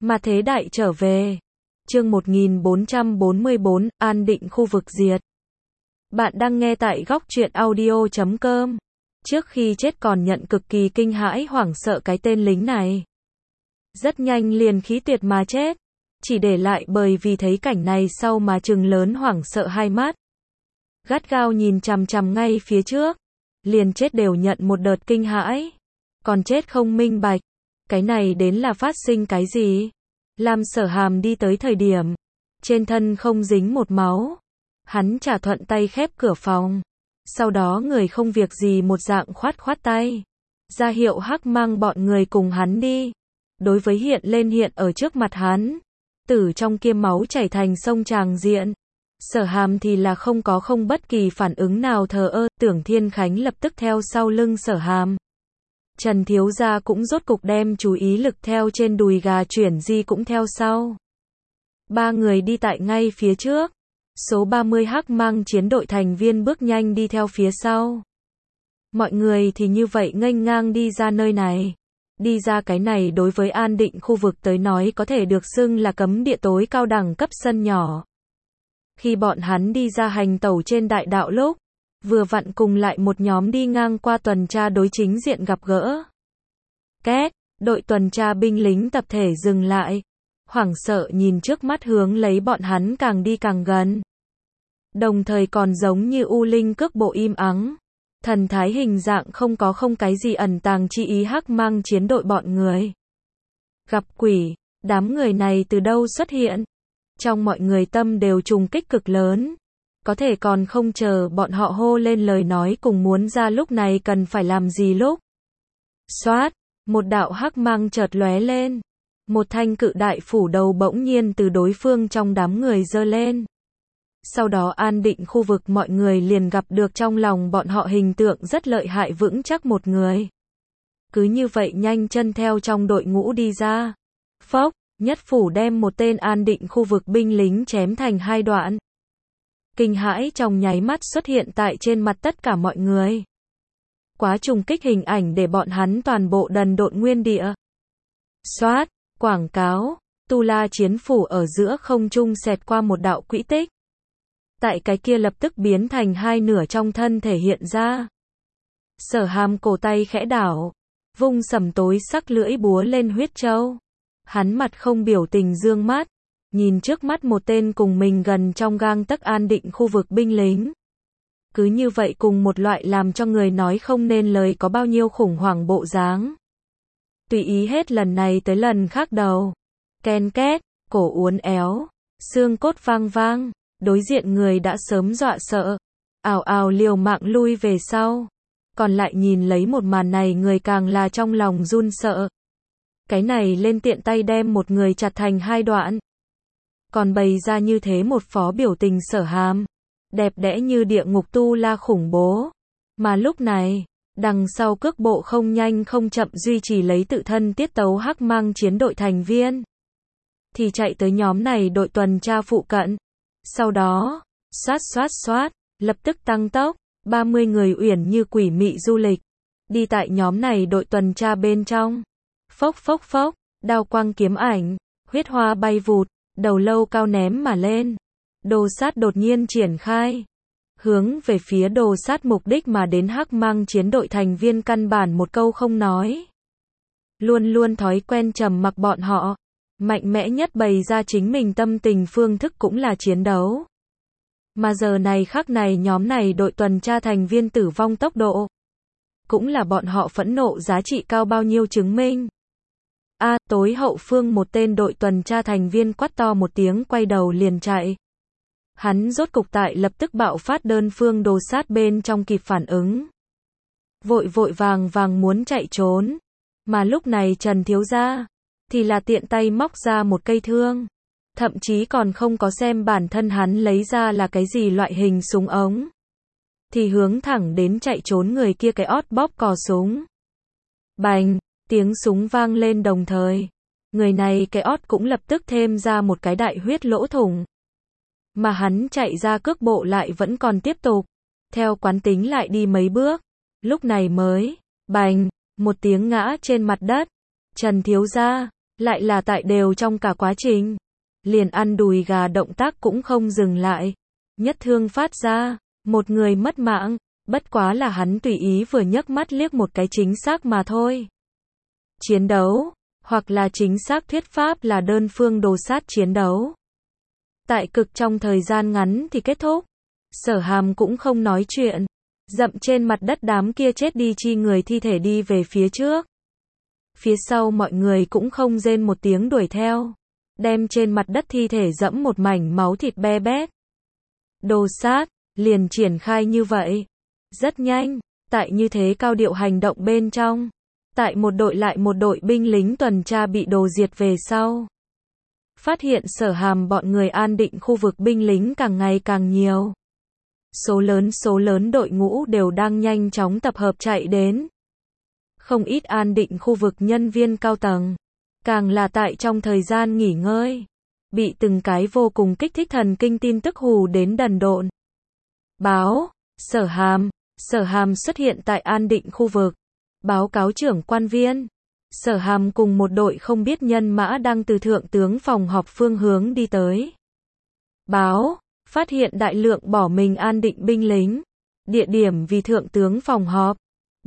Mà thế đại trở về. Chương 1444, an định khu vực diệt. Bạn đang nghe tại góc truyện audio.com. Trước khi chết còn nhận cực kỳ kinh hãi hoảng sợ cái tên lính này. Rất nhanh liền khí tuyệt mà chết. Chỉ để lại bởi vì thấy cảnh này sau mà trừng lớn hoảng sợ hai mắt. Gắt gao nhìn chằm chằm ngay phía trước. Liền chết đều nhận một đợt kinh hãi. Còn chết không minh bạch. Cái này đến là phát sinh cái gì? Lam Sở Hàm đi tới thời điểm. Trên thân không dính một máu. Hắn trả thuận tay khép cửa phòng. Sau đó người không việc gì một dạng khoát khoát tay. Ra hiệu Hắc mang bọn người cùng hắn đi. Đối với hiện ở trước mặt hắn. Tử trong kia máu chảy thành sông tràng diện. Sở Hàm thì là không bất kỳ phản ứng nào thờ ơ. Tưởng Thiên Khánh lập tức theo sau lưng Sở Hàm. Trần thiếu gia cũng rốt cục đem chú ý lực theo trên đùi gà chuyển di cũng theo sau. Ba người đi tại ngay phía trước. Số 30 Hắc mang chiến đội thành viên bước nhanh đi theo phía sau. Mọi người thì như vậy nghênh ngang đi ra nơi này. Đi ra cái này đối với an định khu vực tới nói có thể được xưng là cấm địa tối cao đẳng cấp sân nhỏ. Khi bọn hắn đi ra hành tẩu trên đại đạo lúc, vừa vặn cùng lại một nhóm đi ngang qua tuần tra đối chính diện gặp gỡ. Két, đội tuần tra binh lính tập thể dừng lại. Hoảng sợ nhìn trước mắt hướng lấy bọn hắn càng đi càng gần. Đồng thời còn giống như u linh cước bộ im ắng. Thần thái hình dạng không cái gì ẩn tàng chi ý Hắc mang chiến đội bọn người. Gặp quỷ, đám người này từ đâu xuất hiện? Trong mọi người tâm đều trùng kích cực lớn. Có thể còn không chờ bọn họ hô lên lời nói cùng muốn ra lúc này cần phải làm gì lúc. Xoát, một đạo hắc mang chợt lóe lên. Một thanh cự đại phủ đầu bỗng nhiên từ đối phương trong đám người giơ lên. Sau đó an định khu vực mọi người liền gặp được trong lòng bọn họ hình tượng rất lợi hại vững chắc một người. Cứ như vậy nhanh chân theo trong đội ngũ đi ra. Phốc, nhất phủ đem một tên an định khu vực binh lính chém thành hai đoạn. Kinh hãi trong nháy mắt xuất hiện tại trên mặt tất cả mọi người. Quá trùng kích hình ảnh để bọn hắn toàn bộ đần độn nguyên địa. Xoát, quảng cáo, Tu La chiến phủ ở giữa không trung xẹt qua một đạo quỹ tích. Tại cái kia lập tức biến thành hai nửa trong thân thể hiện ra. Sở Hàm cổ tay khẽ đảo, vung sầm tối sắc lưỡi búa lên huyết châu. Hắn mặt không biểu tình dương mắt. Nhìn trước mắt một tên cùng mình gần trong gang tấc an định khu vực binh lính. Cứ như vậy cùng một loại làm cho người nói không nên lời có bao nhiêu khủng hoảng bộ dáng. Tùy ý hết lần này tới lần khác đầu. Ken két, cổ uốn éo, xương cốt vang vang, đối diện người đã sớm dọa sợ. Ào ào liều mạng lui về sau. Còn lại nhìn lấy một màn này người càng là trong lòng run sợ. Cái này lên tiện tay đem một người chặt thành hai đoạn. Còn bày ra như thế một phó biểu tình Sở Hàm. Đẹp đẽ như địa ngục tu la khủng bố. Mà lúc này, đằng sau cước bộ không nhanh không chậm duy trì lấy tự thân tiết tấu Hắc mang chiến đội thành viên. Thì chạy tới nhóm này đội tuần tra phụ cận. Sau đó, xoát, lập tức tăng tốc, 30 người uyển như quỷ mị du lịch. Đi tại nhóm này đội tuần tra bên trong. Phốc, đao quang kiếm ảnh, huyết hoa bay vụt. Đầu lâu cao ném mà lên. Đồ sát đột nhiên triển khai. Hướng về phía đồ sát mục đích mà đến Hắc mang chiến đội thành viên căn bản một câu không nói. Luôn thói quen trầm mặc bọn họ. Mạnh mẽ nhất bày ra chính mình tâm tình phương thức cũng là chiến đấu. Mà giờ này khắc này nhóm này đội tuần tra thành viên tử vong tốc độ. Cũng là bọn họ phẫn nộ giá trị cao bao nhiêu chứng minh. Tối hậu phương một tên đội tuần tra thành viên quát to một tiếng quay đầu liền chạy. Hắn rốt cục tại lập tức bạo phát đơn phương đồ sát bên trong kịp phản ứng. Vội vàng muốn chạy trốn. Mà lúc này Trần thiếu gia thì là tiện tay móc ra một cây thương. Thậm chí còn không có xem bản thân hắn lấy ra là cái gì loại hình súng ống. Thì hướng thẳng đến chạy trốn người kia cái ót bóp cò súng. Bành! Tiếng súng vang lên đồng thời. Người này cái ót cũng lập tức thêm ra một cái đại huyết lỗ thủng. Mà hắn chạy ra cước bộ lại vẫn còn tiếp tục. Theo quán tính lại đi mấy bước. Lúc này mới, bành, một tiếng ngã trên mặt đất. Trần thiếu gia, Lại là tại đều trong cả quá trình. Liền ăn đùi gà động tác cũng không dừng lại. Nhất thương phát ra, một người mất mạng, bất quá là hắn tùy ý vừa nhấc mắt liếc một cái chính xác mà thôi. Chiến đấu, hoặc là chính xác thuyết pháp là đơn phương đồ sát chiến đấu. Tại cực trong thời gian ngắn thì kết thúc. Sở Hàm cũng không nói chuyện. Dậm trên mặt đất đám kia chết đi chi người thi thể đi về phía trước. Phía sau mọi người cũng không rên một tiếng đuổi theo. Đem trên mặt đất thi thể dẫm một mảnh máu thịt be bét. Đồ sát, liền triển khai như vậy. Rất nhanh, tại như thế cao điệu hành động bên trong. Tại một đội lại một đội binh lính tuần tra bị đồ diệt về sau. Phát hiện Sở Hàm bọn người an định khu vực binh lính càng ngày càng nhiều. Số lớn đội ngũ đều đang nhanh chóng tập hợp chạy đến. Không ít an định khu vực nhân viên cao tầng. Càng là tại trong thời gian nghỉ ngơi. Bị từng cái vô cùng kích thích thần kinh tin tức hù đến đần độn. Báo, Sở Hàm xuất hiện tại an định khu vực. Báo cáo trưởng quan viên. Sở Hàm cùng một đội không biết nhân mã đang từ thượng tướng phòng họp phương hướng đi tới. Báo, phát hiện đại lượng bỏ mình an định binh lính. Địa điểm vì thượng tướng phòng họp.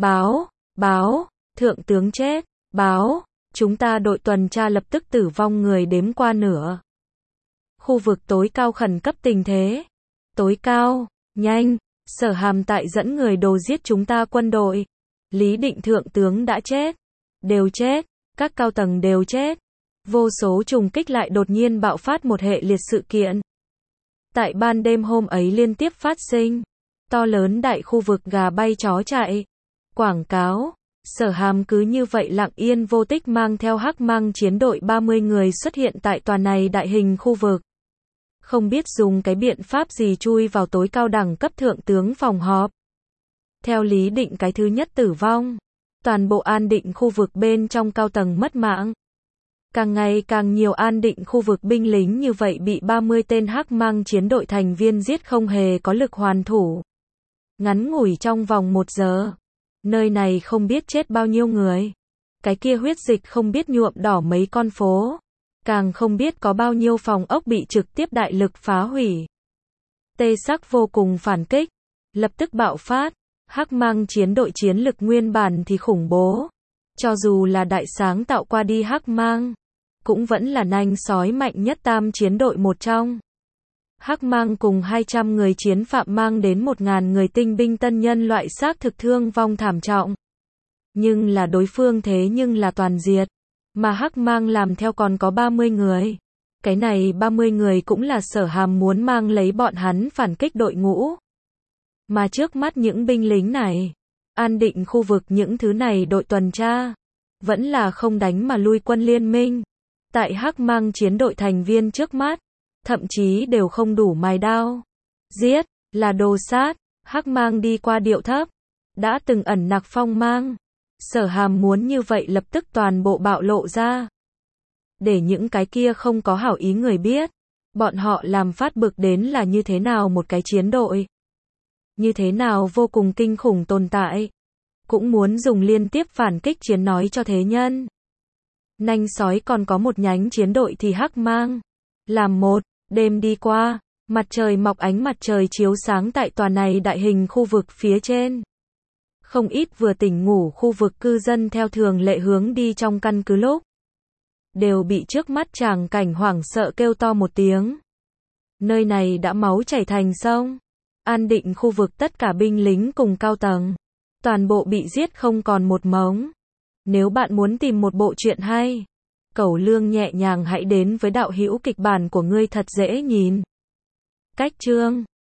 Báo, thượng tướng chết. Báo, chúng ta đội tuần tra lập tức tử vong người đếm qua nửa. Khu vực tối cao khẩn cấp tình thế. Tối cao, nhanh, Sở Hàm tại dẫn người đồ giết chúng ta quân đội. Lý Định thượng tướng đã chết. Đều chết, các cao tầng đều chết. Vô số trùng kích lại đột nhiên bạo phát một hệ liệt sự kiện. Tại ban đêm hôm ấy liên tiếp phát sinh. To lớn đại khu vực gà bay chó chạy. Quảng cáo, Sở Hàm cứ như vậy lặng yên vô tích mang theo hắc mang chiến đội 30 người xuất hiện tại tòa này đại hình khu vực. Không biết dùng cái biện pháp gì chui vào tối cao đẳng cấp thượng tướng phòng họp. Theo Lý Định cái thứ nhất tử vong. Toàn bộ an định khu vực bên trong cao tầng mất mạng. Càng ngày càng nhiều an định khu vực binh lính như vậy bị 30 tên hắc mang chiến đội thành viên giết không hề có lực hoàn thủ. Ngắn ngủi trong vòng 1 giờ. Nơi này không biết chết bao nhiêu người. Cái kia huyết dịch không biết nhuộm đỏ mấy con phố. Càng không biết có bao nhiêu phòng ốc bị trực tiếp đại lực phá hủy. Tê sắc vô cùng phản kích. Lập tức bạo phát. Hắc mang chiến đội chiến lực nguyên bản thì khủng bố. Cho dù là đại sáng tạo qua đi hắc mang. Cũng vẫn là nanh sói mạnh nhất tam chiến đội một trong. Hắc mang cùng 200 người chiến phạm mang đến 1.000 người tinh binh tân nhân loại xác thực thương vong thảm trọng. Nhưng là đối phương thế nhưng là toàn diệt. Mà hắc mang làm theo còn có 30 người. Cái này 30 người cũng là Sở Hàm muốn mang lấy bọn hắn phản kích đội ngũ. Mà trước mắt những binh lính này, an định khu vực những thứ này đội tuần tra, vẫn là không đánh mà lui quân liên minh. Tại hắc mang chiến đội thành viên trước mắt, thậm chí đều không đủ mài đao. Giết, là đồ sát, hắc mang đi qua điệu thấp, đã từng ẩn nặc phong mang. Sở Hàm muốn như vậy lập tức toàn bộ bạo lộ ra. Để những cái kia không có hảo ý người biết, bọn họ làm phát bực đến là như thế nào một cái chiến đội. Như thế nào vô cùng kinh khủng tồn tại. Cũng muốn dùng liên tiếp phản kích chiến nói cho thế nhân. Nanh sói còn có một nhánh chiến đội thì hắc mang. Làm một, đêm đi qua, mặt trời mọc ánh mặt trời chiếu sáng tại tòa này đại hình khu vực phía trên. Không ít vừa tỉnh ngủ khu vực cư dân theo thường lệ hướng đi trong căn cứ lúc. Đều bị trước mắt tràng cảnh hoảng sợ kêu to một tiếng. Nơi này đã máu chảy thành sông. An định khu vực tất cả binh lính cùng cao tầng. Toàn bộ bị giết không còn một mống. Nếu bạn muốn tìm một bộ truyện hay, Cẩu Lương nhẹ nhàng hãy đến với đạo hữu kịch bản của ngươi thật dễ nhìn. Cách chương